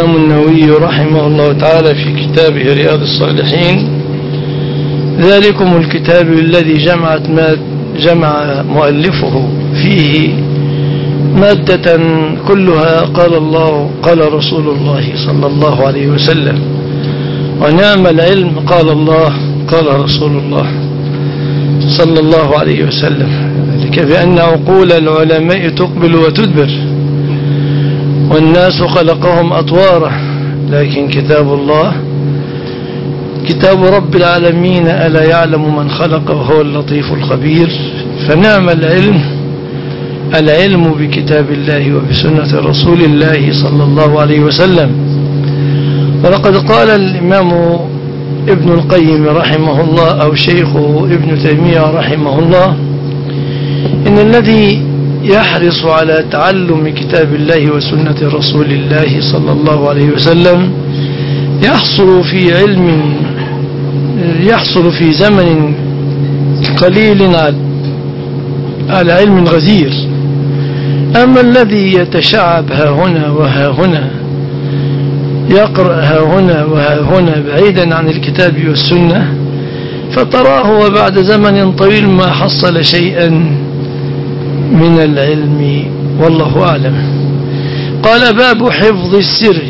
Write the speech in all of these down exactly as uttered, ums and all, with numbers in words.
الإمام النووي رحمه الله تعالى في كتابه رياض الصالحين: ذلكم الكتاب الذي جمعت ما جمع مؤلفه فيه مادة كلها قال الله قال رسول الله صلى الله عليه وسلم، ونعم العلم قال الله قال رسول الله صلى الله عليه وسلم، ذلك بأن عقول العلماء تقبل وتدبر، والناس خلقهم أطوارا، لكن كتاب الله كتاب رب العالمين ألا يعلم من خلق وهو اللطيف الخبير. فنعم العلم العلم بكتاب الله وبسنة رسول الله صلى الله عليه وسلم. ولقد قال الإمام ابن القيم رحمه الله أو شيخه ابن تيمية رحمه الله: إن الذي يحرص على تعلم كتاب الله وسنة رسول الله صلى الله عليه وسلم يحصل في علم يحصل في زمن قليل على علم غزير. أما الذي يتشعب ها هنا وها هنا، يقرأ ها هنا وها هنا بعيدا عن الكتاب والسنة، فتراه وبعد زمن طويل ما حصل شيئا من العلم، والله أعلم. قال: باب حفظ السر.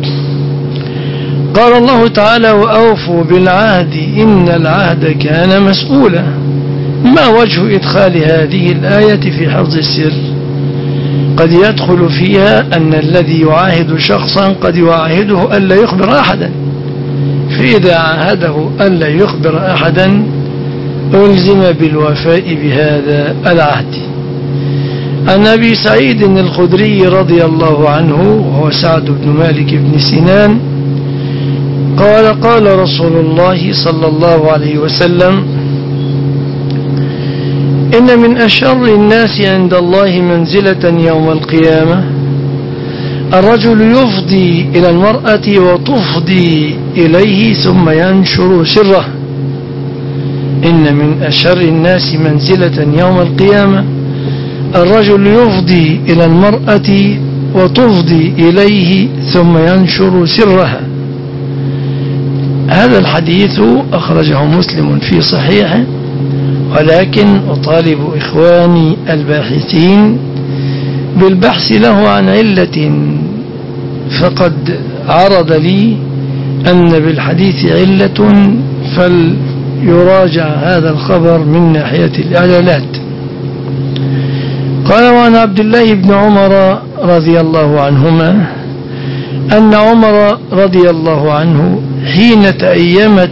قال الله تعالى: وأوفوا بالعهد إن العهد كان مسؤولا. ما وجه إدخال هذه الآية في حفظ السر؟ قد يدخل فيها أن الذي يعاهد شخصا قد يعاهده ألا يخبر أحدا، فإذا عاهده ألا يخبر أحدا ألزم بالوفاء بهذا العهد. عن أبي سعيد الخدري رضي الله عنه وهو سعد بن مالك بن سنان قال: قال رسول الله صلى الله عليه وسلم: إن من أشر الناس عند الله منزلة يوم القيامة الرجل يفضي إلى المرأة وتفضي إليه ثم ينشر سره. إن من أشر الناس منزلة يوم القيامة الرجل يفضي إلى المرأة وتفضي إليه ثم ينشر سرها. هذا الحديث أخرجه مسلم في صحيحه، ولكن أطالب إخواني الباحثين بالبحث له عن علة، فقد عرض لي أن بالحديث علة، فليراجع هذا الخبر من ناحية الإعلالات. قال: وعن عبد الله بن عمر رضي الله عنهما أن عمر رضي الله عنه حين تأيمت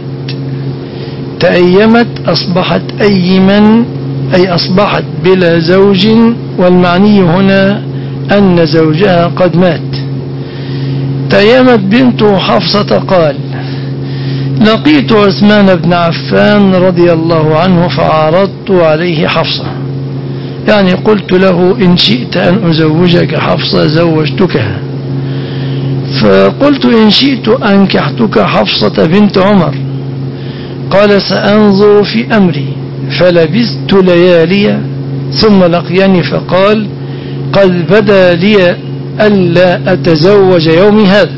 تأيمت أصبحت أيما، أي أصبحت بلا زوج، والمعني هنا أن زوجها قد مات. تأيمت بنت حفصة قال: لقيت عثمان بن عفان رضي الله عنه فعرضت عليه حفصة، يعني قلت له: إن شئت أن أزوجك حفصة زوجتكها. فقلت: إن شئت أنكحتك حفصة بنت عمر. قال: سأنظر في أمري. فلبثت ليالي ثم لقيني فقال: قد بدا لي ألا أتزوج يومي هذا.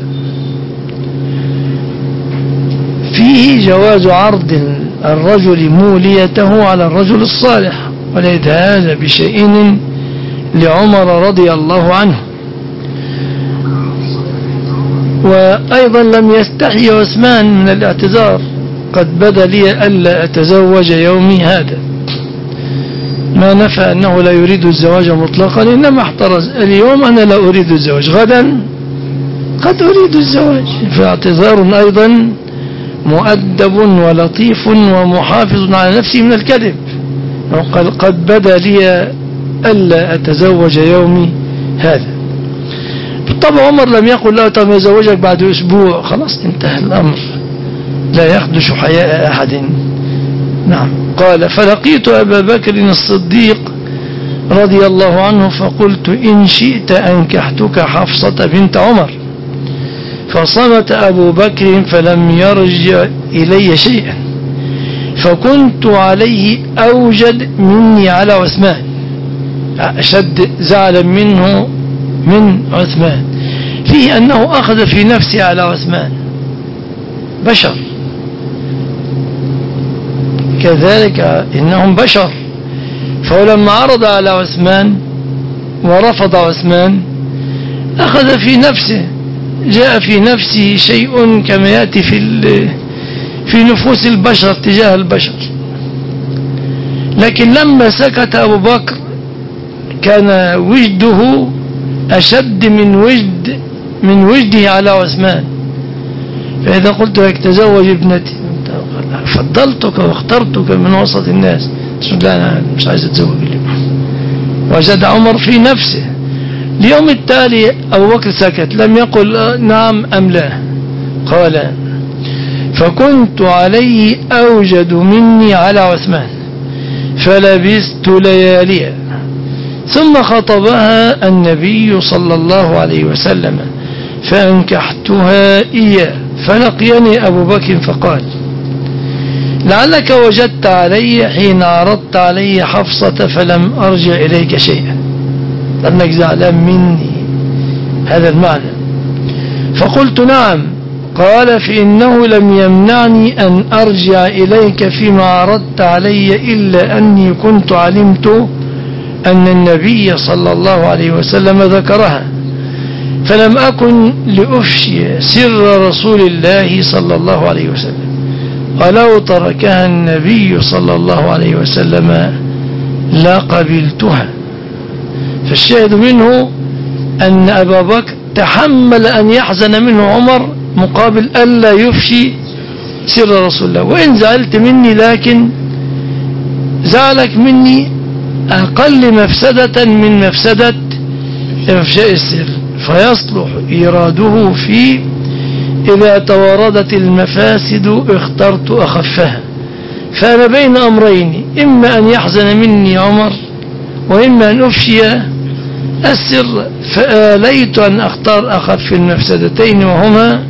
فيه جواز عرض الرجل موليته على الرجل الصالح، وليس هذا بشيء لعمر رضي الله عنه. وأيضا لم يستحي عثمان من الاعتذار: قد بدا لي ألا أتزوج يومي هذا. ما نفى أنه لا يريد الزواج مطلقا، إنما احترز: اليوم أنا لا أريد الزواج، غدا قد أريد الزواج. فاعتذار أيضا مؤدب ولطيف ومحافظ على نفسه من الكذب. وقال: قد بدا لي ألا أتزوج يومي هذا. طبعا عمر لم يقل له: طب يزوجك بعد أسبوع، خلاص انتهى الأمر، لا يخدش حياء أحد. نعم. قال: فلقيت أبا بكر الصديق رضي الله عنه فقلت: إن شئت أنكحتك حفصة بنت عمر. فصمت أبو بكر فلم يرجع إلي شيئا، فكنت عليه أوجد مني على عثمان، أشد زعلا منه من عثمان. فيه أنه أخذ في نفسه على عثمان، بشر، كذلك إنهم بشر. فلما عرض على عثمان ورفض عثمان أخذ في نفسه، جاء في نفسه شيء كما يأتي في في نفوس البشر تجاه البشر. لكن لما سكت أبو بكر كان وجده أشد من وجد من وجده على عثمان. فإذا قلت لك تزوج ابنتي فضلتك واخترتك من وسط الناس، لا أنا مش عايز أتزوج اليوم. وجد عمر في نفسه. اليوم التالي أبو بكر سكت، لم يقل نعم أم لا، قال فكنت عليه أوجد مني على عثمان فلبست لياليا. ثم خطبها النبي صلى الله عليه وسلم فأنكحتها إياه. فلقيني أبو بكر فقال لعلك وجدت علي حين عرضت علي حفصة فلم أرجع إليك شيئا، لأنك زعلان مني، هذا المعنى. فقلت نعم. قال فإنه لم يمنعني أن أرجع إليك فيما عرضت علي إلا أني كنت علمت أن النبي صلى الله عليه وسلم ذكرها، فلم أكن لأفشي سر رسول الله صلى الله عليه وسلم، ولو تركها النبي صلى الله عليه وسلم لا قبلتها. فالشاهد منه أن أبا بكر تحمل أن يحزن منه عمر مقابل ألا يفشي سر رسول الله. وإن زعلت مني لكن زعلك مني أقل مفسدة من مفسدة إفشاء السر، فيصلح إيراده في إذا توردت المفاسد اخترت أخفها. فأنا بين أمرين، إما أن يحزن مني عمر وإما أن أفشي السر، فآليت أن أختار أخف المفسدتين، وهما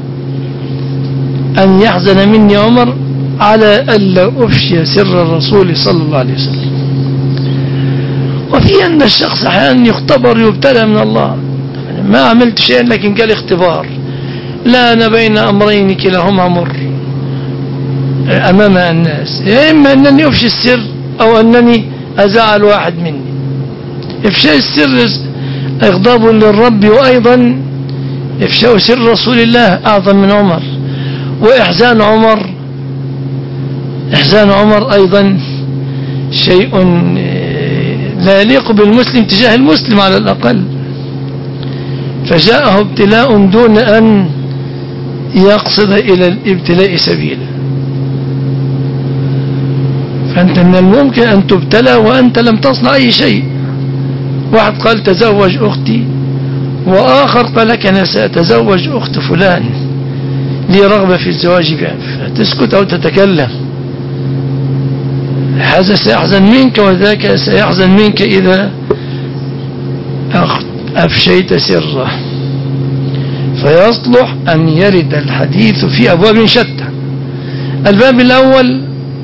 أن يحزن مني عمر على ألا أفشي سر الرسول صلى الله عليه وسلم. وفي أن الشخص أحيانا يختبر يبتلى من الله، ما عملت شيئا لكن قال اختبار، لا أنا بين أمرين كلاهما مر أمام الناس، يا إما أنني أفشي السر أو أنني أزعل واحد مني. إفشاء السر إغضاب للرب، وأيضا إفشاء سر رسول الله أعظم من عمر. وإحزان عمر إحزان عمر أيضا شيء لا يليق بالمسلم تجاه المسلم على الأقل. فجاءه ابتلاء دون أن يقصد إلى الابتلاء سبيلا. فأنت من الممكن أن تبتلى وأنت لم تصنع أي شيء. واحد قال تزوج أختي، وآخر قال لك أنا سأتزوج أخت فلان لي رغبة في الزواج بها، فتسكت أو تتكلم. هذا سيحزن منك وذاك سيحزن منك إذا أفشيت سره. فيصلح أن يرد الحديث في أبواب شتى. الباب الأول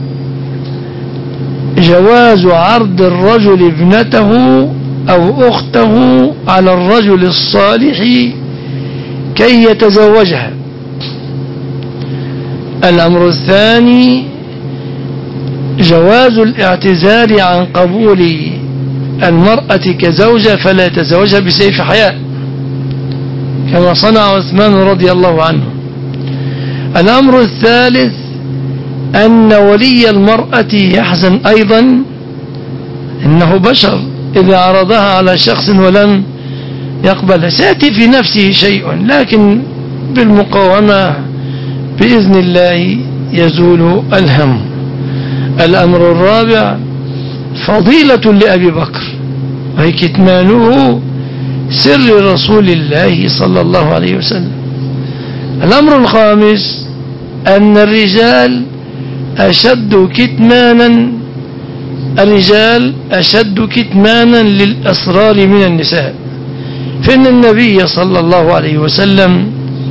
جواز عرض الرجل ابنته أو أخته على الرجل الصالح كي يتزوجها. الأمر الثاني جواز الاعتذار عن قبول المرأة كزوجة فلا يتزوجها بسيف حياء كما صنع عثمان رضي الله عنه. الأمر الثالث أن ولي المرأة يحزن أيضا، إنه بشر، إذا عرضها على شخص ولم يقبلها سيأتي في نفسه شيء، لكن بالمقاومة بإذن الله يزول الهم. الأمر الرابع فضيلة لأبي بكر وهي كتمانه سر رسول الله صلى الله عليه وسلم. الأمر الخامس أن الرجال أشد كتمانا الرجال أشد كتمانا للأسرار من النساء، فإن النبي صلى الله عليه وسلم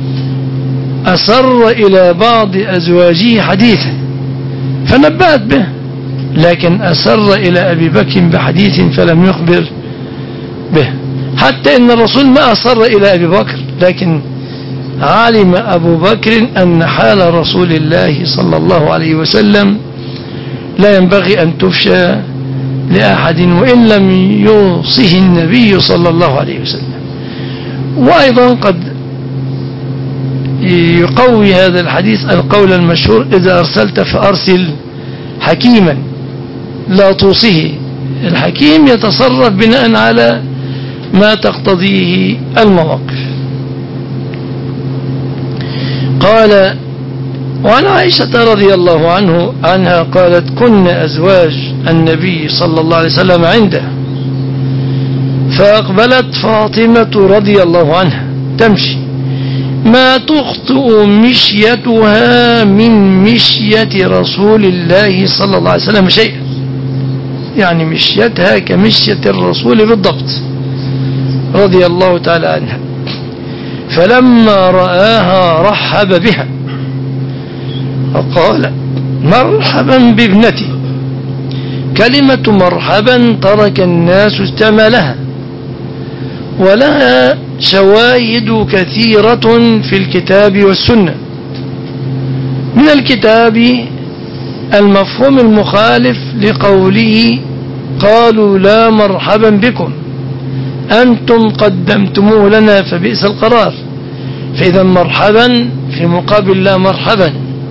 أسر إلى بعض أزواجه حديثا فنبأت به، لكن أسر إلى أبي بكر بحديث فلم يخبر به، حتى إن الرسول ما أسر إلى أبي بكر لكن علم أبو بكر أن حال رسول الله صلى الله عليه وسلم لا ينبغي أن تفشى لأحد وإن لم يوصه النبي صلى الله عليه وسلم. وأيضا قد يقوي هذا الحديث القول المشهور: إذا أرسلت فأرسل حكيما لا توصيه. الحكيم يتصرف بناء على ما تقتضيه المواقف. قال: وعن عائشة رضي الله عنه عنها قالت: كنا أزواج النبي صلى الله عليه وسلم عنده، فأقبلت فاطمة رضي الله عنها تمشي ما تخطئ مشيتها من مشية رسول الله صلى الله عليه وسلم شيئا، يعني مشيتها كمشية الرسول بالضبط رضي الله تعالى عنها. فلما رآها رحب بها وقال: مرحبا بابنتي. كلمة مرحبا ترك الناس استعمالها، ولها شواهد كثيرة في الكتاب والسنة. من الكتاب المفهوم المخالف لقوله: قالوا لا مرحبا بكم أنتم قدمتموه لنا فبئس القرار، فإذا مرحبا في مقابل لا مرحبا.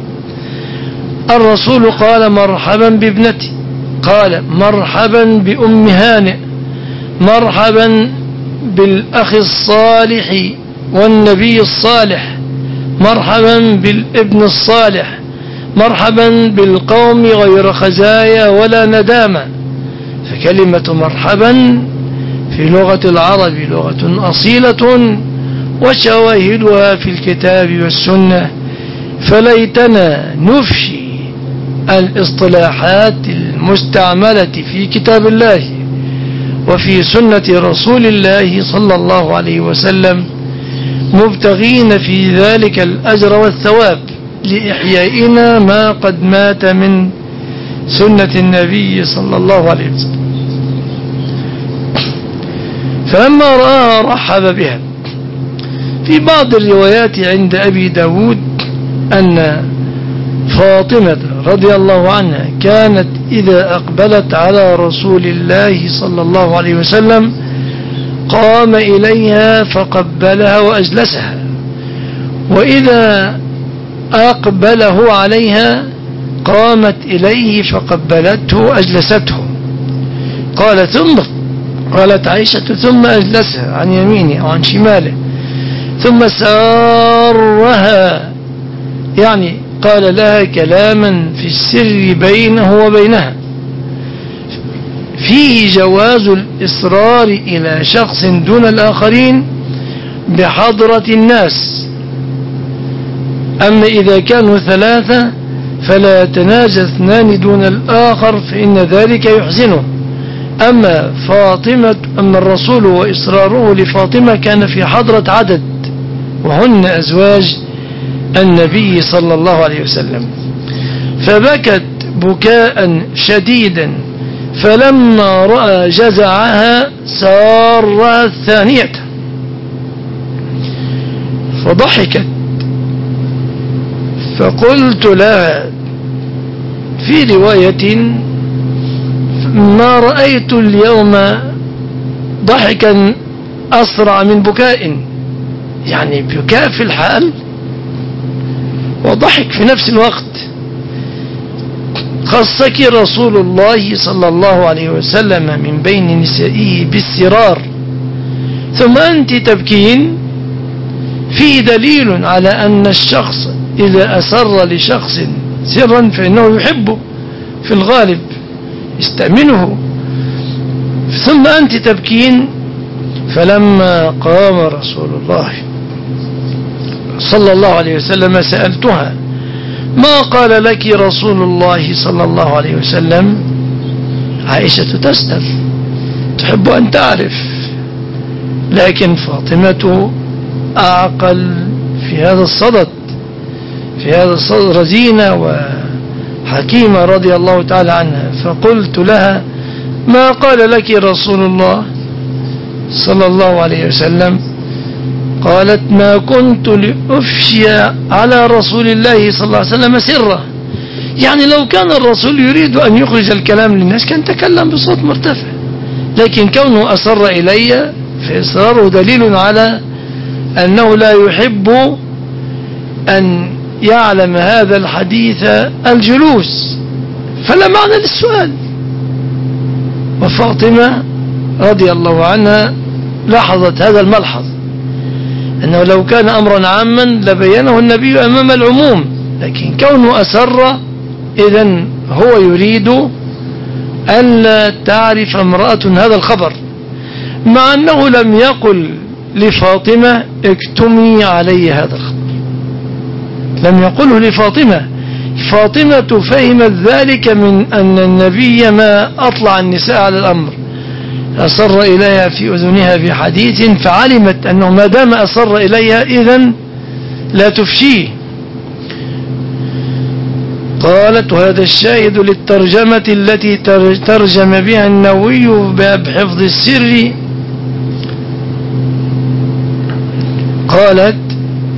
الرسول قال: مرحبا بابنتي، قال: مرحبا بأم هانئ، مرحبا بالأخ الصالح والنبي الصالح، مرحبا بالابن الصالح، مرحبا بالقوم غير خزايا ولا ندامة. فكلمة مرحبا في لغة العرب لغة أصيلة وشواهدها في الكتاب والسنة، فليتنا نفشي الاصطلاحات المستعملة في كتاب الله وفي سنة رسول الله صلى الله عليه وسلم، مبتغين في ذلك الأجر والثواب لإحيائنا ما قد مات من سنة النبي صلى الله عليه وسلم. فلما رآها رحب بها. في بعض الروايات عند أبي داود أن فاطمة رضي الله عنها كانت إذا أقبلت على رسول الله صلى الله عليه وسلم قام إليها فقبلها وأجلسها، وإذا أقبله عليها قامت إليه فقبلته وأجلسته. قال ثم قالت عائشة: ثم أجلسها عن يمينه أو عن شماله، ثم سارها، يعني قال لها كلاما في السر بينه وبينها، فيه جواز الإصرار إلى شخص دون الآخرين بحضرة الناس. أما إذا كانوا ثلاثة فلا يتناجى اثنان دون الآخر فإن ذلك يحزنه. أما فاطمة أما الرسول وإصراره لفاطمة كان في حضرة عدد، وهن أزواج النبي صلى الله عليه وسلم. فبكت بكاء شديدا، فلما رأى جزعها سارها الثانية فضحكت، فقلت لها في رواية: ما رأيت اليوم ضحكا أسرع من بكاء، يعني بكاء في الحال وضحك في نفس الوقت. خصك رسول الله صلى الله عليه وسلم من بين نسائه بالسرار ثم أنت تبكين، فيه دليل على أن الشخص إذا أسر لشخص سرا فإنه يحبه في الغالب، يستأمنه. ثم أنت تبكين. فلما قام رسول الله صلى الله عليه وسلم سألتها: ما قال لك رسول الله صلى الله عليه وسلم؟ عائشة تسأل تحب أن تعرف، لكن فاطمة أعقل في هذا الصدد في هذا الصدد رزينة وحكيمة رضي الله تعالى عنها. فقلت لها: ما قال لك رسول الله صلى الله عليه وسلم؟ قالت ما كنت لأفشي على رسول الله صلى الله عليه وسلم سرا، يعني لو كان الرسول يريد أن يخرج الكلام للناس كان تكلم بصوت مرتفع، لكن كونه أصر إلي فإصراره دليل على أنه لا يحب أن يعلم هذا الحديث الجلوس، فلا معنى للسؤال. وفاطمة رضي الله عنها لاحظت هذا الملحظ، أنه لو كان أمرا عاما لبينه النبي أمام العموم، لكن كونه أسر إذن هو يريد ألا تعرف امرأة هذا الخبر، مع أنه لم يقل لفاطمة اكتمي علي هذا الخبر، لم يقله لفاطمة. فاطمة فهمت ذلك من أن النبي ما أطلع النساء على الأمر، أصر إليها في أذنها في حديث، فعلمت أنه ما دام أصر إليها إذن لا تفشيه. قالت وهذا الشاهد للترجمة التي ترجم بها النووي باب حفظ السر. قالت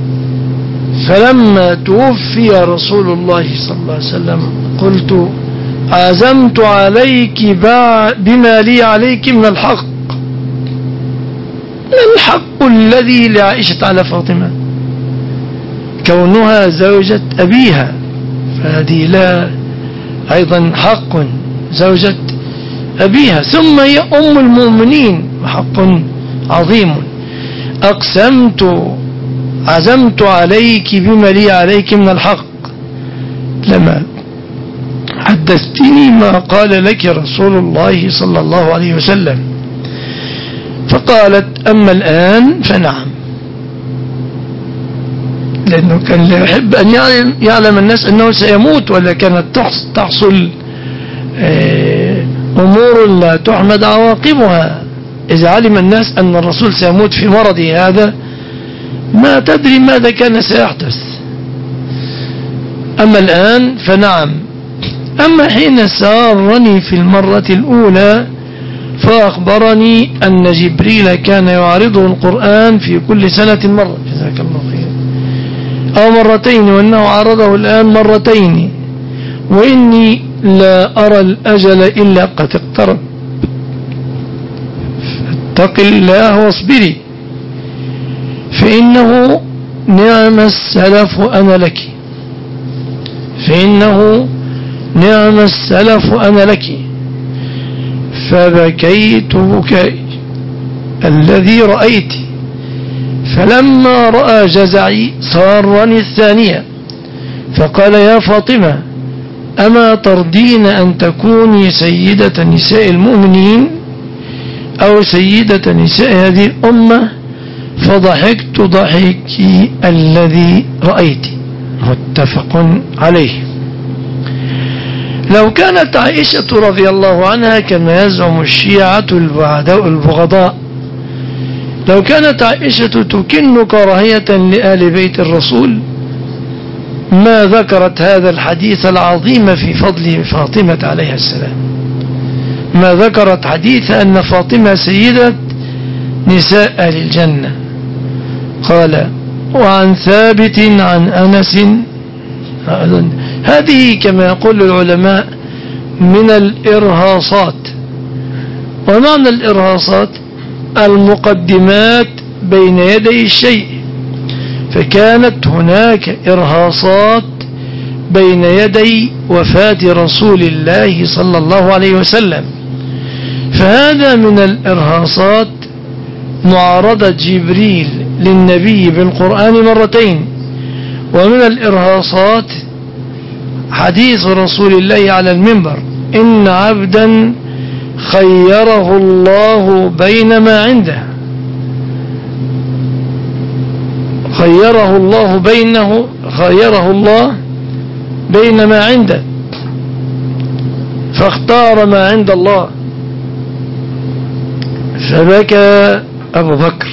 فلما توفي رسول الله صلى الله عليه وسلم قلت عزمت عليك بما لي عليك من الحق. ما الحق الذي لعائشة على فاطمة؟ كونها زوجة أبيها، فهذه لا أيضا حق زوجة أبيها، ثم هي أم المؤمنين وحق عظيم. أقسمت عزمت عليك بما لي عليك من الحق لما حدثتني ما قال لك رسول الله صلى الله عليه وسلم. فقالت أما الآن فنعم، لأنه كان لا يحب أن يعلم, يعلم الناس أنه سيموت، ولا كانت تحصل أمور لا تحمد عواقبها. إذا علم الناس أن الرسول سيموت في مرضه هذا ما تدري ماذا كان سيحدث. أما الآن فنعم. أما حين سارني في المرة الأولى فأخبرني أن جبريل كان يعرضه القرآن في كل سنة مرة، جزاك الله خير، أو مرتين، وأنه عرضه الآن مرتين، وإني لا أرى الأجل إلا قد اقترب، فاتق الله واصبري فإنه نعم السلف أنا لك، فإنه نعم السلف أنا لك. فبكيت بكائي الذي رأيت، فلما رأى جزعي صارني الثانية فقال يا فاطمة أما ترضين أن تكوني سيدة نساء المؤمنين أو سيدة نساء هذه الأمة؟ فضحكت ضحكي الذي رأيت. متفق عليه. لو كانت عائشة رضي الله عنها كما يزعم الشيعة البغضاء، لو كانت عائشة تكن كراهية لآل بيت الرسول ما ذكرت هذا الحديث العظيم في فضل فاطمة عليها السلام، ما ذكرت حديث أن فاطمة سيدة نساء أهل الجنة. قال وعن ثابت عن أنس، هذه كما يقول العلماء من الإرهاصات. ومعنى الإرهاصات المقدمات بين يدي الشيء، فكانت هناك إرهاصات بين يدي وفاة رسول الله صلى الله عليه وسلم، فهذا من الإرهاصات معارضة جبريل للنبي بالقرآن مرتين، ومن الإرهاصات حديث رسول الله على المنبر إن عبدا خيره الله بين ما عنده، خيره الله بينه خيره الله بين ما عنده فاختار ما عند الله، فبكى أبو بكر.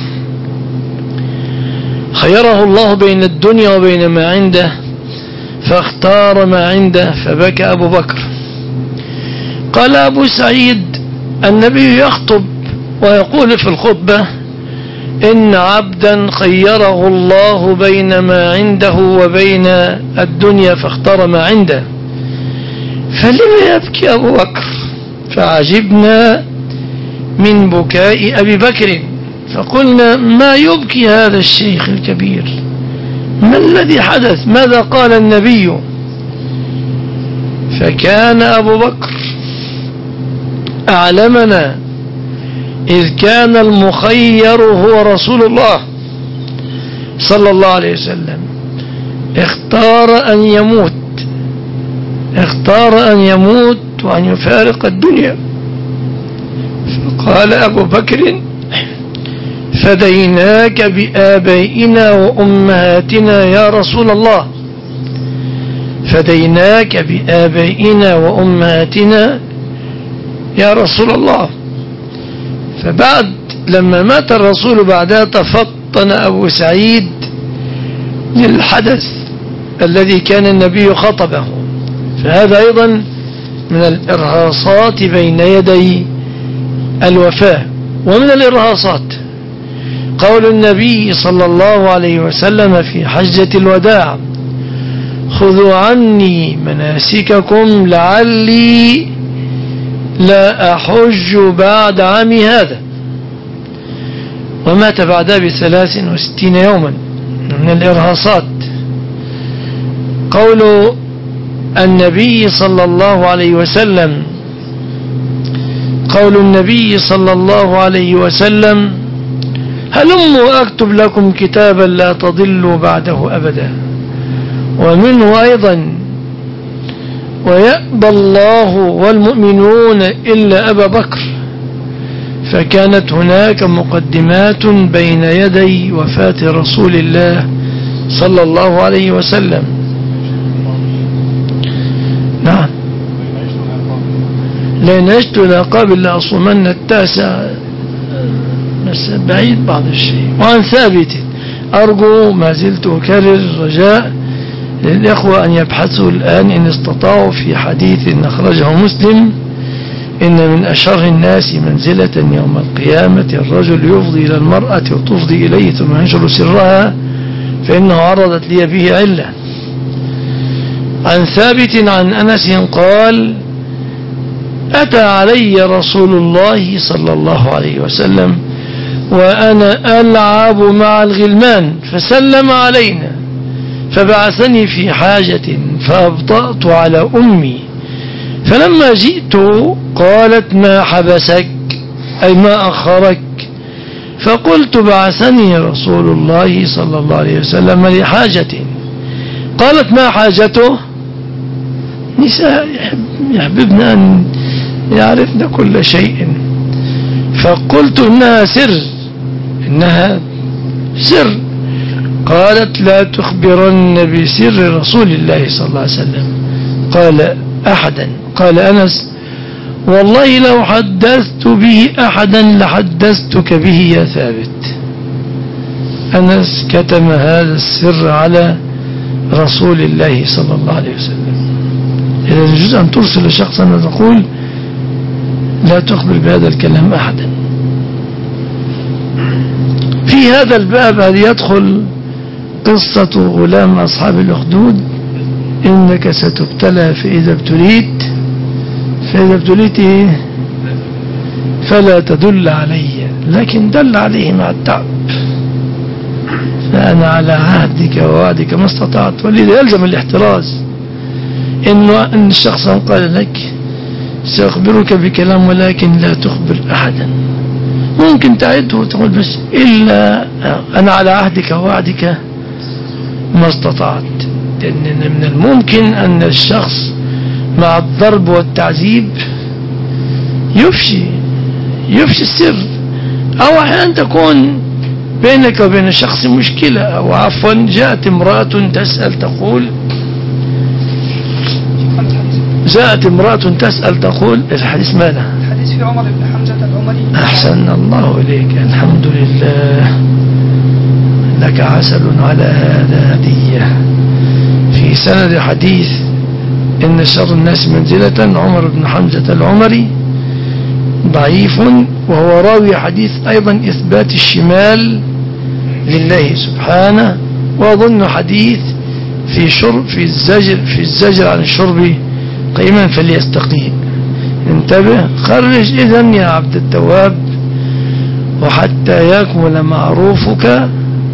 خيره الله بين الدنيا وبين ما عنده فاختار ما عنده فبكى أبو بكر. قال أبو سعيد النبي يخطب ويقول في الخطبة إن عبدا خيره الله بين ما عنده وبين الدنيا فاختار ما عنده، فلما يبكي أبو بكر؟ فعجبنا من بكاء أبي بكر، فقلنا ما يبكي هذا الشيخ الكبير؟ ما الذي حدث؟ ماذا قال النبي؟ فكان أبو بكر أعلمنا، إذ كان المخير هو رسول الله صلى الله عليه وسلم، اختار أن يموت، اختار أن يموت وأن يفارق الدنيا. فقال أبو بكر فديناك بآبائنا وأمهاتنا يا رسول الله، فديناك بآبائنا وأمهاتنا يا رسول الله. فبعد لما مات الرسول بعدها تفطن أبو سعيد للحدث الذي كان النبي خطبه، فهذا أيضا من الإرهاصات بين يدي الوفاة. ومن الإرهاصات قول النبي صلى الله عليه وسلم في حجة الوداع: خذوا عني مناسككم لعلي لا أحج بعد عامي هذا. ومات بعدها بثلاث وستين يوما. من الإرهاصات قول النبي صلى الله عليه وسلم قول النبي صلى الله عليه وسلم: هلموا أكتب لكم كتابا لا تضلوا بعده أبدا. ومنه أيضا: ويأبى الله والمؤمنون إلا أبا بكر. فكانت هناك مقدمات بين يدي وفاة رسول الله صلى الله عليه وسلم. نعم. لئن عشت لأقابل لأصومن التاسع، بس بعيد بعض الشيء. وعن ثابت أرجو ما زلت أكرر الرجاء للإخوة أن يبحثوا الآن إن استطاعوا في حديث أخرجه مسلم: إن من أشر الناس منزلة يوم القيامة الرجل يفضي إلى المرأة وتفضي إليه ثم ينشر سرها فإنه عرضت لي به علة. عن ثابت عن أنس قال: أتى علي رسول الله صلى الله عليه وسلم وأنا ألعب مع الغلمان فسلم علينا، فبعثني في حاجة فأبطأت على أمي، فلما جئت قالت: ما حبسك؟ أي ما أخرك؟ فقلت: بعثني رسول الله صلى الله عليه وسلم لحاجة. قالت: ما حاجته؟ نساء يحببن أن يعرفن كل شيء. فقلت: إنها سر، إنها سر. قالت: لا تخبرن بسر رسول الله صلى الله عليه وسلم. قال: أحدا. قال أنس: والله لو حدثت به أحدا لحدثتك به يا ثابت. أنس كتم هذا السر على رسول الله صلى الله عليه وسلم. إذا يجوز أن ترسل شخصا وتقول: لا تخبر بهذا الكلام أحدا. في هذا الباب هل يدخل قصة غلام أصحاب الأخدود: إنك ستبتلى فإذا ابتليت فإذا ابتليت فلا تدل علي، لكن دل عليه مع التعب. فأنا على عهدك ووعدك ما استطعت. ولذا يلزم الاحتراز. إنه أن الشخص قال لك: سأخبرك بكلام ولكن لا تخبر أحدا، ممكن تعده وتقول بس إلا أنا على عهدك ووعدك ما استطعت. لأن من الممكن أن الشخص مع الضرب والتعذيب يفشي يفشي السر، أو أحيانا تكون بينك وبين الشخص مشكلة. أو عفوا جاءت امرأة تسأل تقول جاءت امرأة تسأل تقول الحديث ماذا؟ الحديث في عمر بن حمزة العمري. أحسن الله إليك، الحمد لله، لك عسل على هذا هدية. في سند حديث إن شر الناس منزلة عمر بن حمزة العمري ضعيف وهو راوي حديث أيضا إثبات الشمال لله سبحانه، وأظن حديث في شرب في الزجر في الزجر عن الشرب قيما فليستقي. انتبه، خرج إذن يا عبد التواب. وحتى يكمل معروفك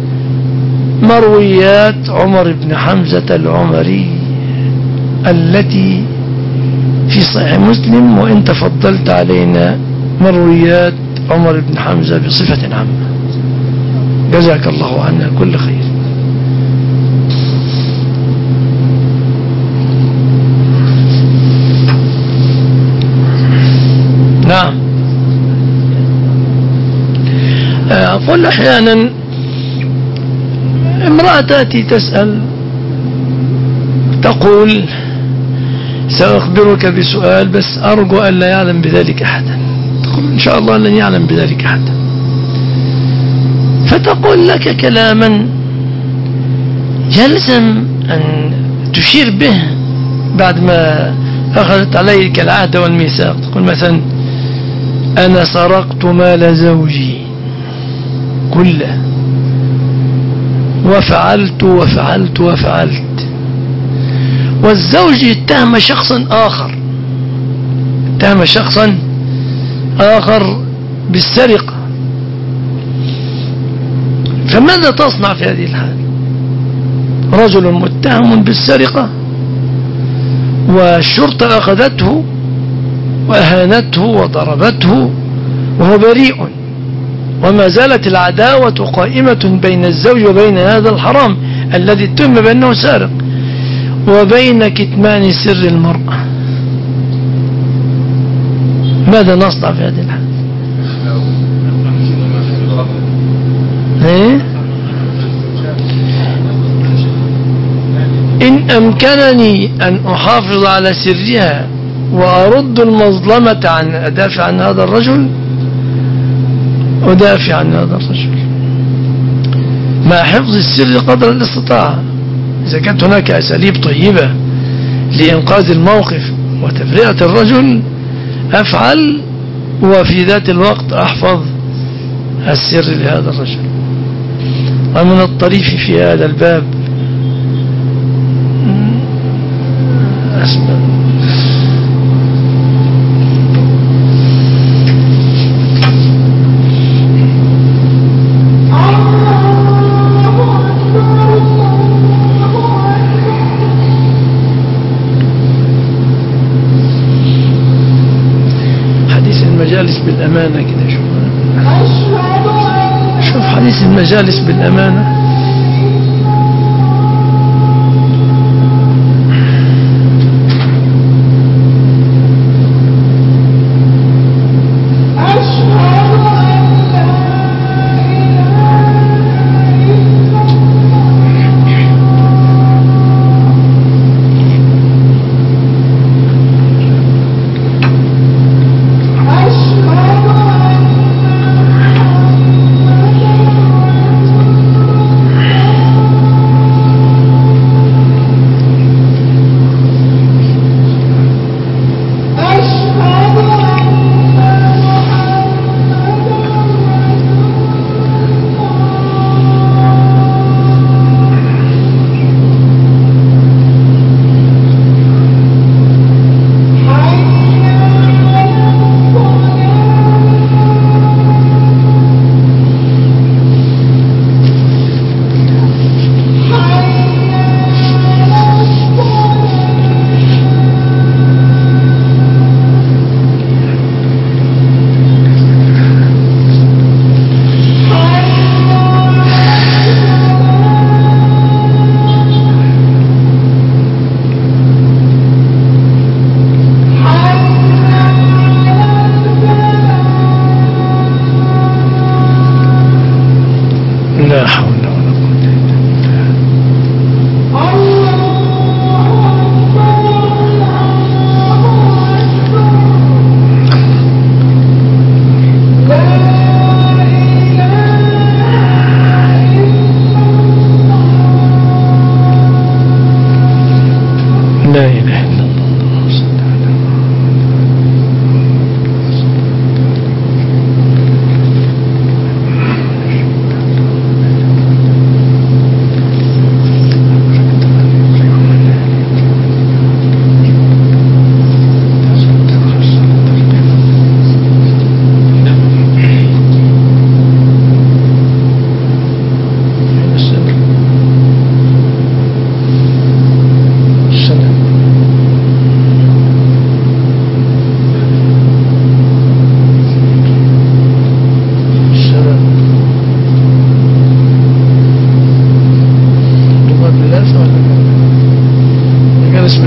مرويات عمر بن حمزة العمري التي في صحيح مسلم، وإن تفضلت علينا مرويات عمر بن حمزة بصفة عامة. جزاك الله عنا كل خير. نعم، أقول أحيانا امرأة تأتي تسأل تقول سأخبرك بسؤال بس أرجو أن لا يعلم بذلك أحدا. تقول إن شاء الله لن يعلم بذلك أحدا، فتقول لك كلاما يلزم أن تشير به بعد ما أخذت عليك العهد والميثاق. تقول مثلا أنا سرقت مال زوجي كله وفعلت وفعلت وفعلت، والزوج اتهم شخصا آخر اتهم شخصا آخر بالسرقة، فماذا تصنع في هذه الحال؟ رجل متهم بالسرقة والشرطة أخذته وأهانته وضربته وهو بريء، وما زالت العداوة قائمة بين الزوج وبين هذا الحرام الذي اتهم بأنه سارق، وبين كتمان سر المرأة. ماذا نصنع في هذه الحال؟ إيه؟ إن أمكنني أن أحافظ على سرها وأرد المظلمة عن أدافع عن هذا الرجل أدافع عن هذا الرجل مع حفظ السر قدر الاستطاعة. إذا كانت هناك أساليب طيبة لإنقاذ الموقف وتفرئة الرجل أفعل، وفي ذات الوقت أحفظ السر لهذا الرجل. ومن الطريف في هذا الباب أسباب حديث المجالس بالأمانة كده. شوف شوف حديث المجالس بالأمانة.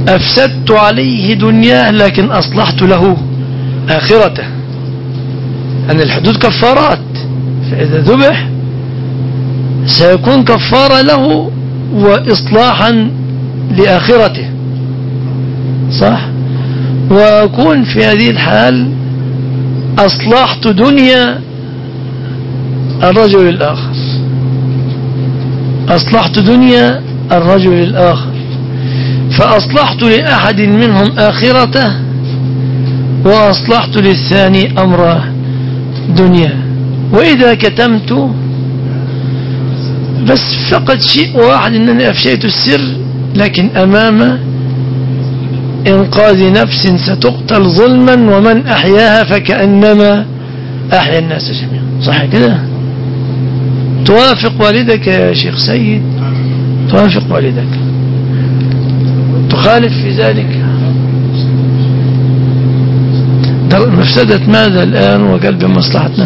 أفسدت عليه دنياه لكن أصلحت له آخرته. أن الحدود كفارات، فإذا ذبح سيكون كفارة له وإصلاحا لآخرته، صح؟ وأكون في هذه الحال أصلحت دنيا الرجل الآخر، أصلحت دنيا الرجل الآخر، فأصلحت لأحد منهم آخرته وأصلحت للثاني أمر دنيا. وإذا كتمت بس فقط شيء واحد، أنني أفشيت السر، لكن أمام إنقاذ نفس ستقتل ظلما، ومن أحياها فكأنما أحيا الناس جميعا. صح كده؟ توافق والدك يا شيخ سيد؟ توافق والدك؟ تخالف في ذلك؟ مفسدة ماذا الآن وقلب مصلحتنا؟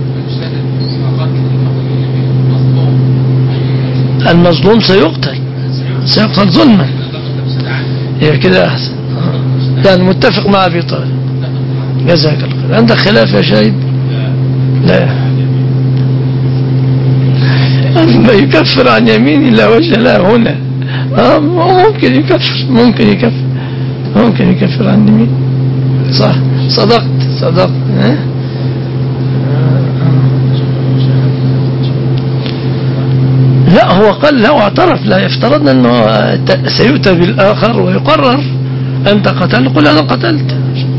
المظلوم سيقتل، سيقتل ظلما. هي كده أحسن، يعني متفق مع أبي طالب. جزاك الله خير. عندك خلاف يا شاهد؟ لا. أما يكفر عن يمين لا وجه لا هنا. آه ممكن يكفر، ممكن يكفر، ممكن يكفر عن يمين. صح، صدقت صدقت. ها؟ لا هو قال له اعترف، لا يفترضنا أنه سيؤتى بالآخر ويقرر أنت قتلت، قل أنا قتلت.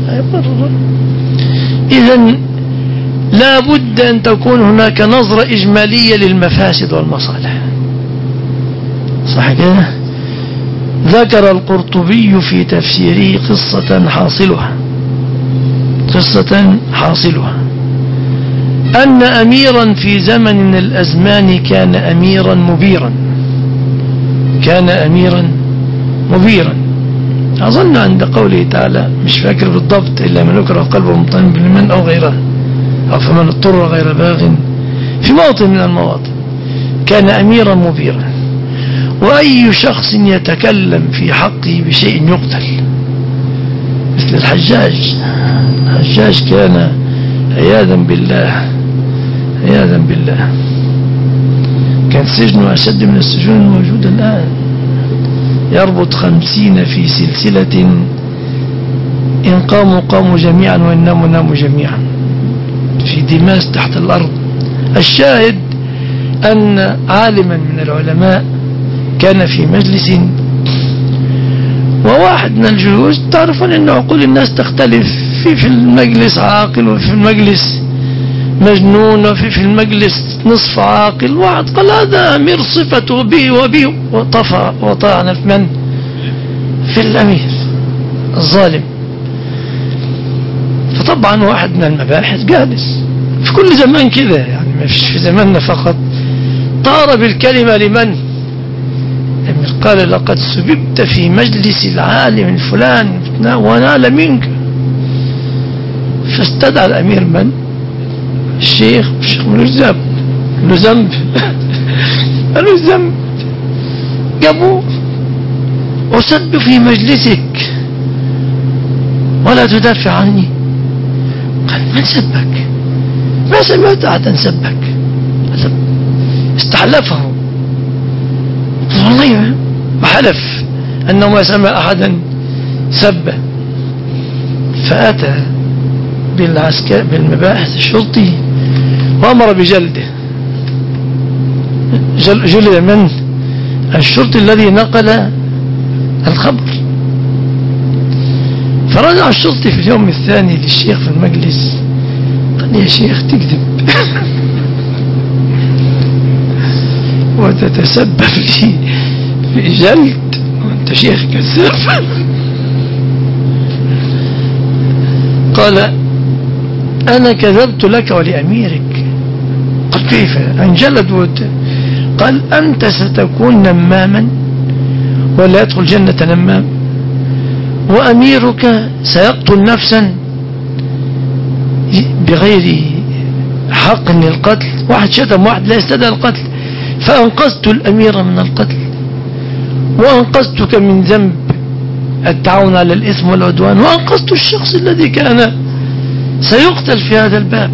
إذن لا بد أن تكون هناك نظرة إجمالية للمفاسد والمصالح. صح كده؟ ذكر القرطبي في تفسيره قصة حاصلها قصة حاصلها أن أميرا في زمن من الأزمان كان أميرا مبيرا كان أميرا مبيرا أظن عند قوله تعالى، مش فاكر بالضبط، إلا من يكره قلبه مطمئن بالإيمان أو غيره، أو فمن اضطر غير باغ، في موطن من المواطن. كان أميرا مبيرا، وأي شخص يتكلم في حقه بشيء يقتل، مثل الحجاج. الحجاج كان عياذا بالله عياذا بالله كان سجنه أشد من السجون الموجودة الآن، يربط خمسين في سلسلة، إن قاموا قاموا جميعا وإن ناموا ناموا جميعا، في دماس تحت الأرض. الشاهد أن عالما من العلماء كان في مجلس، وواحد من الجلوس، تعرفون أن عقول الناس تختلف، في في المجلس عاقل وفي المجلس مجنون وفي في المجلس نصف عاقل. واحد قال هذا أمير صفته به وبه، وطفى وطعن في من؟ في الأمير الظالم. فطبعا واحد من المباحث جالس، في كل زمان كده يعني، ما فيش في زماننا فقط، طار بالكلمة لمن؟ قال لقد سببت في مجلس العالم الفلان ونال منك. فاستدعى الأمير من؟ الشيخ. الشيخ ملوش ذنب، له ذنب ملوش ذنب. جابوه أسب في مجلسك ولا تدافع عني. قال من سبك؟ ما سمعت أحدا سبك. استحلفه والله، وحلف أنه ما سمع أحدا سبه. فأتى بالعسكر بالمباحث الشرطي وأمر بجلده. جل جلد من؟ الشرطي الذي نقل الخبر. فرجع الشرطي في اليوم الثاني للشيخ في المجلس، قال يا شيخ تكذب وتتسبب في في جلد وانت شيخ كذاب. قال أنا كذبت لك ولأميرك. قال كيف؟ انجلد وت... قال أنت ستكون نماما ولا يدخل جنة نمام، وأميرك سيقتل نفسا بغير حق للقتل. واحد شتم واحد لا يستدعي القتل، فأنقذت الأمير من القتل وأنقذتك من ذنب التعاون على الإثم والعدوان، وأنقذت الشخص الذي كان سيقتل في هذا الباب.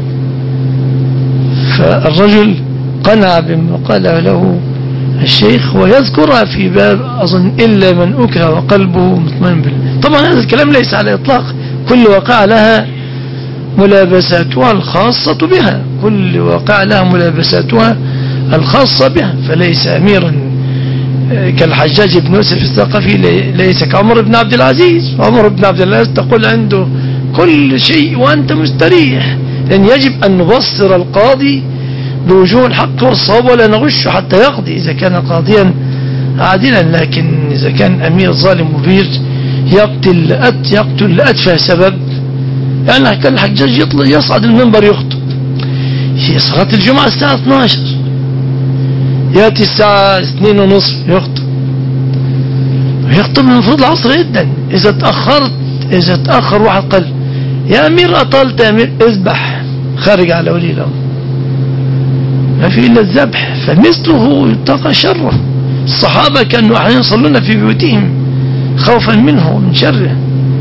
فالرجل قنع بما قال له الشيخ، ويذكرها في باب أظن إلا من أكره وقلبه مطمئن بالله. طبعا هذا الكلام ليس على إطلاق، كل واقع لها ملابساتها الخاصة بها، كل واقع لها ملابساتها الخاصة بها، فليس أميرا كالحجاج بن يوسف الثقفي، ليس كعمر بن عبد العزيز. عمر بن عبد العزيز تقول عنده كل شيء وأنت مستريح، لأن يجب أن نبصر القاضي بوجوه الحق والصواب ولا نغش حتى يقضي إذا كان قاضيا عادلا. لكن إذا كان أمير ظالم مبير يقتل لأت يقتل لأتفه سبب، يعني كان الحجاج يطلع يصعد المنبر يخطب في صلاة الجمعة الساعة اثني عشر، يأتي الساعة اثنين ونصف يخطب، يخطب من المفروض العصر جدا. إذا تأخرت إذا تأخر واحد قال يا أمير أطلت يا أمير اذبح، خارج على ولي الأمر، ما في إلا الذبح، فمثله يتقى شره. الصحابة كانوا أحيانا يصلون في بيوتهم خوفا منه ومن شره.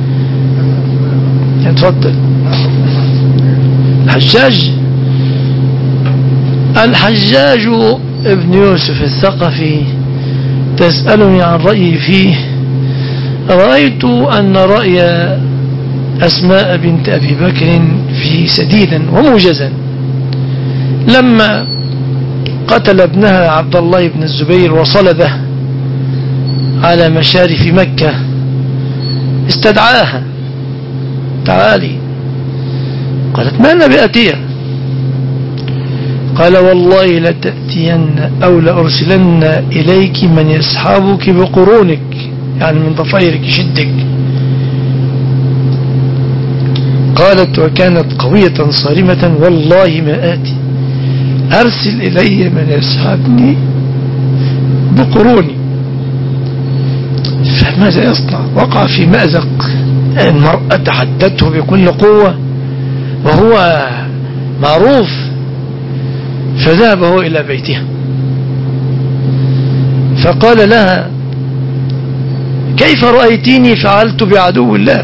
تفضل. الحجاج الحجاج ابن يوسف الثقفي تسألني عن رأيي فيه. رأيت أن رأي أسماء بنت أبي بكر فيه سديدا وموجزا. لما قتل ابنها عبد الله بن الزبير وصلبه على مشارف مكة استدعاها، تعالي. قالت ما أنا بأتيه. قال والله لتأتين أو لأرسلن إليك من يسحبك بقرونك، يعني من ضفيرك يشدك. قالت وكانت قوية صارمة والله ما آتي، أرسل إلي من يسحبني بقروني. فماذا يصنع؟ وقع في مأزق. المرأة تحدته بكل قوة وهو معروف، فذهب هو إلى بيتها فقال لها كيف رأيتيني فعلت بعدو الله،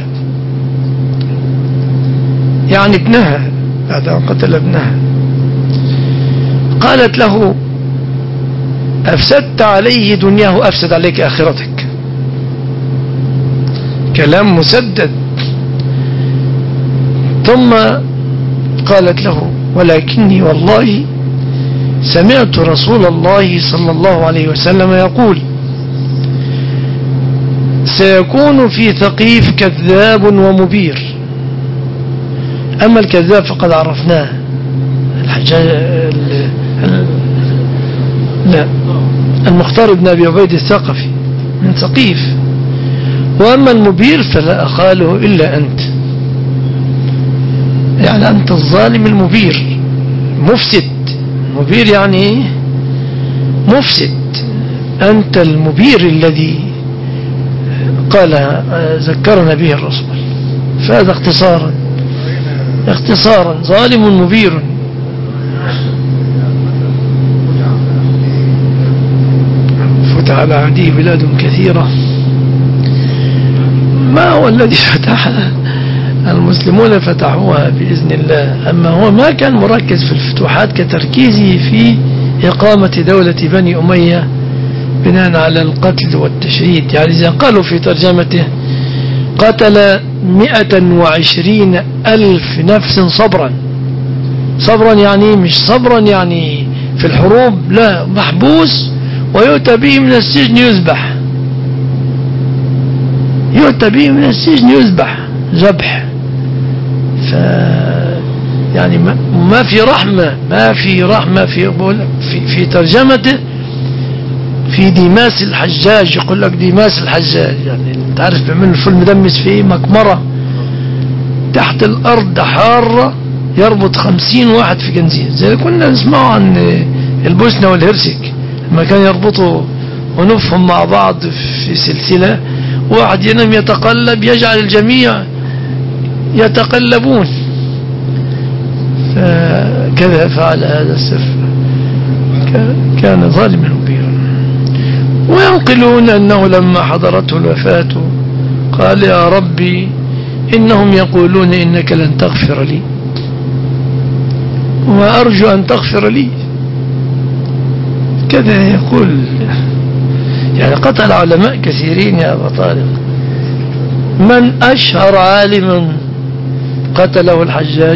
يعني ابنها بعد أن قتل ابنها. قالت له أفسدت عليه دنياه أفسد عليك آخرتك. كلام مسدد. ثم قالت له ولكني والله سمعت رسول الله صلى الله عليه وسلم يقول سيكون في ثقيف كذاب ومبير. أما الكذاب فقد عرفناه، الحجاج لا المختار بن أبي عبيد الثقفي من ثقيف. وأما المبير فلا أخاله إلا أنت، يعني أنت الظالم المبير مفسد. مبير يعني مفسد، أنت المبير الذي قال ذكرنا به الرسول. فهذا اختصارا اختصارا ظالم مبير. فتح على عدي بلاد كثيرة، ما هو الذي فتحها؟ المسلمون فتحوها بإذن الله. أما هو ما كان مركز في الفتوحات كتركيزه في إقامة دولة بني أمية بناء على القتل والتشريد. يعني إذا قالوا في ترجمته قتل مئة وعشرين ألف نفس صبرا. صبرا يعني مش صبرا يعني في الحروب، لا، محبوس ويؤتى به من السجن يذبح، يؤتى به من السجن يذبح ذبح. ف يعني ما في رحمة، ما في رحمة في في, في ترجمته. في ديماس الحجاج يقول لك ديماس الحجاج، يعني انت عارف بيعملوا الفول مدمس فيه مقمرة تحت الأرض حارة يربط خمسين واحد في جنزير، زي كنا نسمعوا عن البوسنة والهرسك لما كان يربطوا ونفهم مع بعض في سلسلة، واحد ينام يتقلب يجعل الجميع يتقلبون. فكذا فعل هذا السفر، كان ظالما مبيرا. وينقلون أنه لما حضرته الوفاة قال يا ربي إنهم يقولون إنك لن تغفر لي وأرجو أن تغفر لي. كذا يقول. يعني قتل علماء كثيرين يا أبا طالب. من أشهر عالم قتله الحجاج؟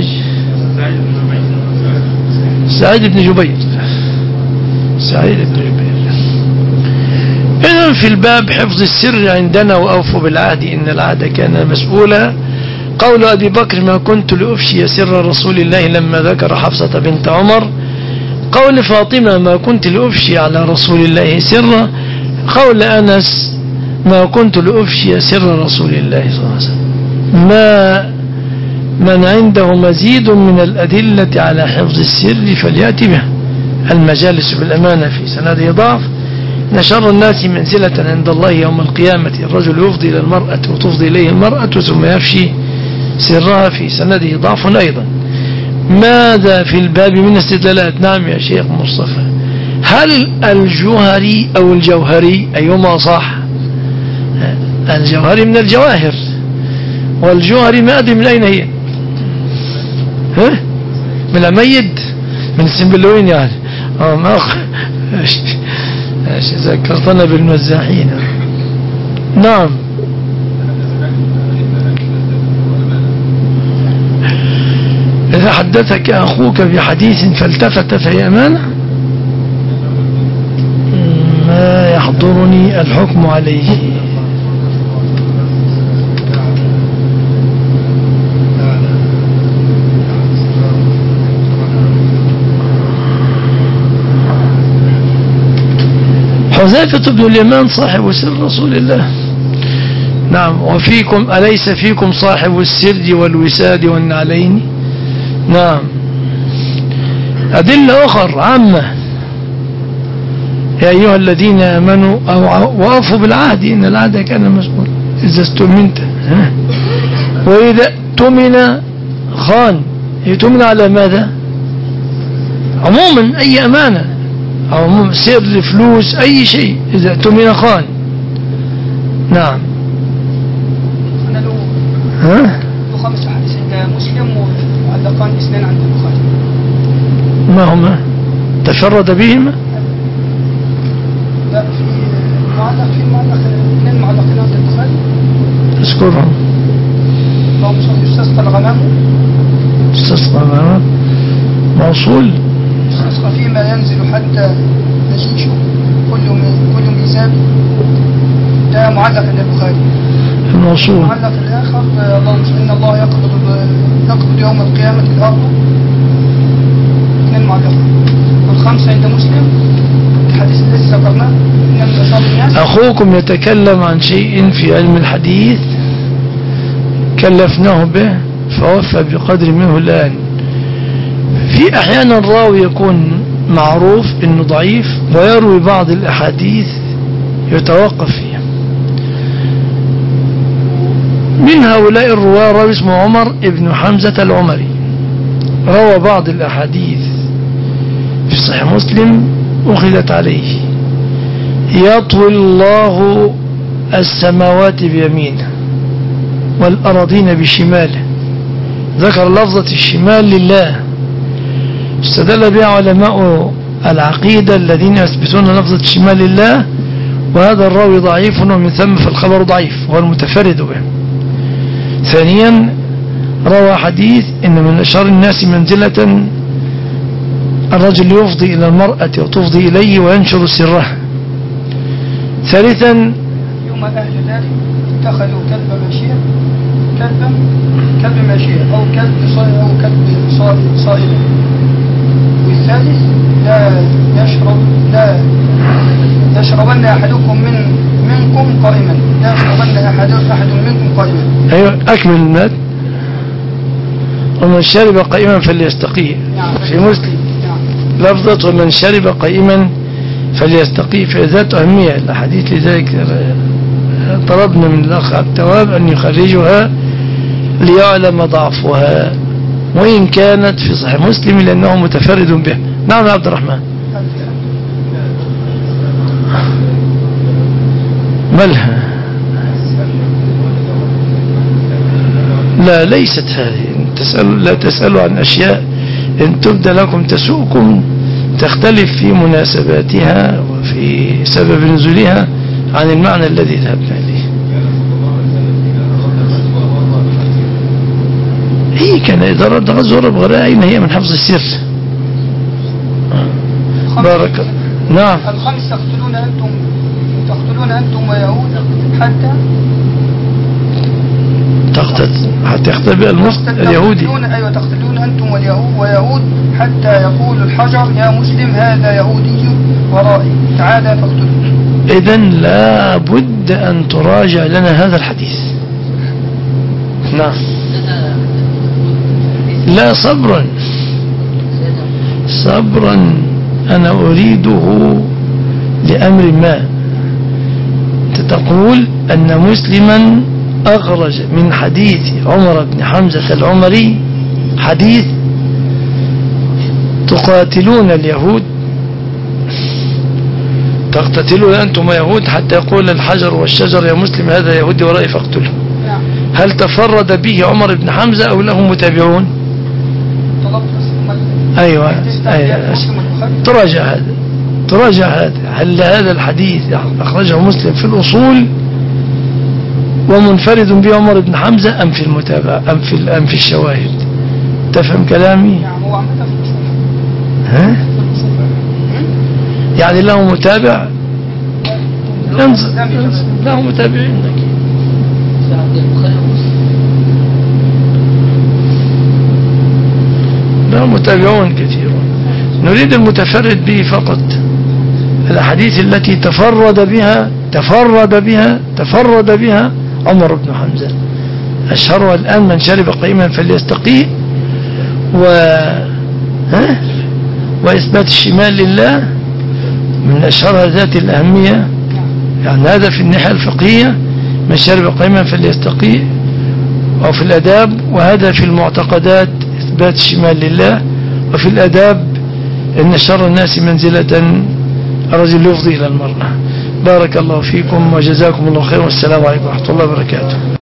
سعيد بن جبير. سعيد بن جبير. إذن في الباب حفظ السر عندنا وأوفوا بالعهد إن العهد كان مسؤولا. قول أبي بكر ما كنت لأفشي سر رسول الله لما ذكر حفصة بنت عمر. قول فاطمة ما كنت لأفشي على رسول الله سرا. قول أنس ما كنت لأفشي سر رسول الله صلى الله عليه وسلم. ما من عنده مزيد من الأدلة على حفظ السر فليأتي به. المجالس بالأمانة في سنده ضعف. إن شر الناس منزلة عند الله يوم القيامة الرجل يفضي إلى المرأة وتفضي إليه المرأة ثم يفشي سرها في سنده ضعف أيضا. ماذا في الباب من استدلالات؟ نعم يا شيخ مصطفى. هل الجوهري أو الجوهري أيهما صح؟ الجوهري من الجواهر والجوهري ما أدري من أين هي. ها؟ من الميد من السنبلوين يعني. اه ما ذكرتنا بالمزاحين. نعم. إذا حدثك أخوك بحديث فالتفت فهي أمانة. ما يحضرني الحكم عليه. حذيفة بن اليمان صاحب سر رسول الله. نعم. وفيكم أليس فيكم صاحب السر والوساد والنعلين؟ نعم. أدلة أخرى عامة يا أيها الذين آمنوا وأوفوا بالعهد إن العهد كان مسؤولا إذا استؤمنت. وإذا اؤتمن خان. يؤتمن على ماذا؟ عموما أي أمانة أو سر فلوس أي شيء إذا اؤتمن خان. نعم. ها؟ خمس حديث عند مسلم ومعلقان اثنين عند البخاري. ما هما؟ تفرد بهما؟ لا في معلق في معلق اثنين معلقين عند البخاري. اذكرهم. اللهم صل استسقى الغمام. استسقى الغمام موصول. استسقى فيما ينزل حتى نجيش كل كل ميزان. ده معلق عند البخاري. الموصول. معلق الآخر اللهم إن الله يقبض يقبض يوم القيامة الأرض. اثنين معلقة. والخمسة عند مسلم الحديث الذي ذكرناه. أخوكم يتكلم عن شيء في علم الحديث كلفناه به فوفى بقدر منه الآن. في أحيانا راوي يكون معروف إنه ضعيف ويروي بعض الأحاديث يتوقف فيها. من هؤلاء الرواة راوي اسمه عمر ابن حمزة العمري روى بعض الأحاديث في صحيح مسلم أخذت عليه. يطوي الله السماوات بيمينه والأراضين بشماله. ذكر لفظة الشمال لله. استدل بها علماء العقيدة الذين يثبتون لفظة الشمال لله. وهذا الراوي ضعيف ومن ثم فالخبر ضعيف وهو المتفرد به. ثانيا روى حديث إن من شر الناس منزلة الرجل يفضي إلى المرأة وتفضي إليه وينشر سرها. ثالثا يوم أهل ذلك اتخذوا كلب ماشية كلبا كلب ماشية أو كلب صائد أو كلب صائد. والثالث لا يشرب لا يشربن أحدكم من منكم قائما. لا يشربن أحد أحد منكم قائما. أيوة أكمل المات. ومن شرب قائما فليستقيه. في مسلم لفظة ومن شرب قائما فليستقيه في ذات أهمية الحديث. لذلك طلبنا من الأخ عبد التواب أن يخرجها ليعلم ضعفها وإن كانت في صحيح مسلم لأنه متفرد به. نعم عبد الرحمن. مالها لا ليست هذه. تسأل لا تسألوا عن أشياء إن تبدى لكم تسؤكم، تختلف في مناسباتها وفي سبب نزولها عن المعنى الذي ذهبنا إليه. هي كان إذا رد غزوة بغرائن هي من حفظ السر. بارك. نعم. الخمس تقتلون أنتم تقتلون أنتم ويهود حتى تقتل حتى يختبئ المسلم اليهودي. أيوة تقتلون أنتم واليهود ويهود حتى يقول الحجر يا مسلم هذا يهودي ورائي تعالى فاقتلوه. إذن لا بد أن تراجع لنا هذا الحديث. نعم. لا صبرا صبرا أنا أريده لأمر ما. تقول أن مسلما أخرج من حديث عمر بن حمزة العمري حديث تقاتلون اليهود تقتتلون أنتم يهود حتى يقول الحجر والشجر يا مسلم هذا يهودي ورائي فاقتله. هل تفرد به عمر بن حمزة أو له متابعون؟ أيوة, أيوة. تراجع هذا تراجع هذا هل هذا الحديث أخرجه مسلم في الأصول ومنفرد به عمر بن حمزة أم في المتابعة أم في أم في الشواهد؟ تفهم كلامي؟ ها؟ يعني له متابع له متابعين له متابعون كثيرون. نريد المتفرد به فقط. الأحاديث التي تفرد بها تفرد بها تفرد بها عمر بن حمزة أشهرها الآن من شرب قيما فليستقيه و ها وإثبات الشمال لله من أشهرها ذات الأهمية. يعني هذا في الناحية الفقهية من شرب قيما فليستقيه أو في الأداب، وهذا في المعتقدات إثبات الشمال لله، وفي الأداب إن شر الناس منزلة الرجل يفضي إلى المرأة. بارك الله فيكم وجزاكم الله خير والسلام عليكم ورحمة الله وبركاته.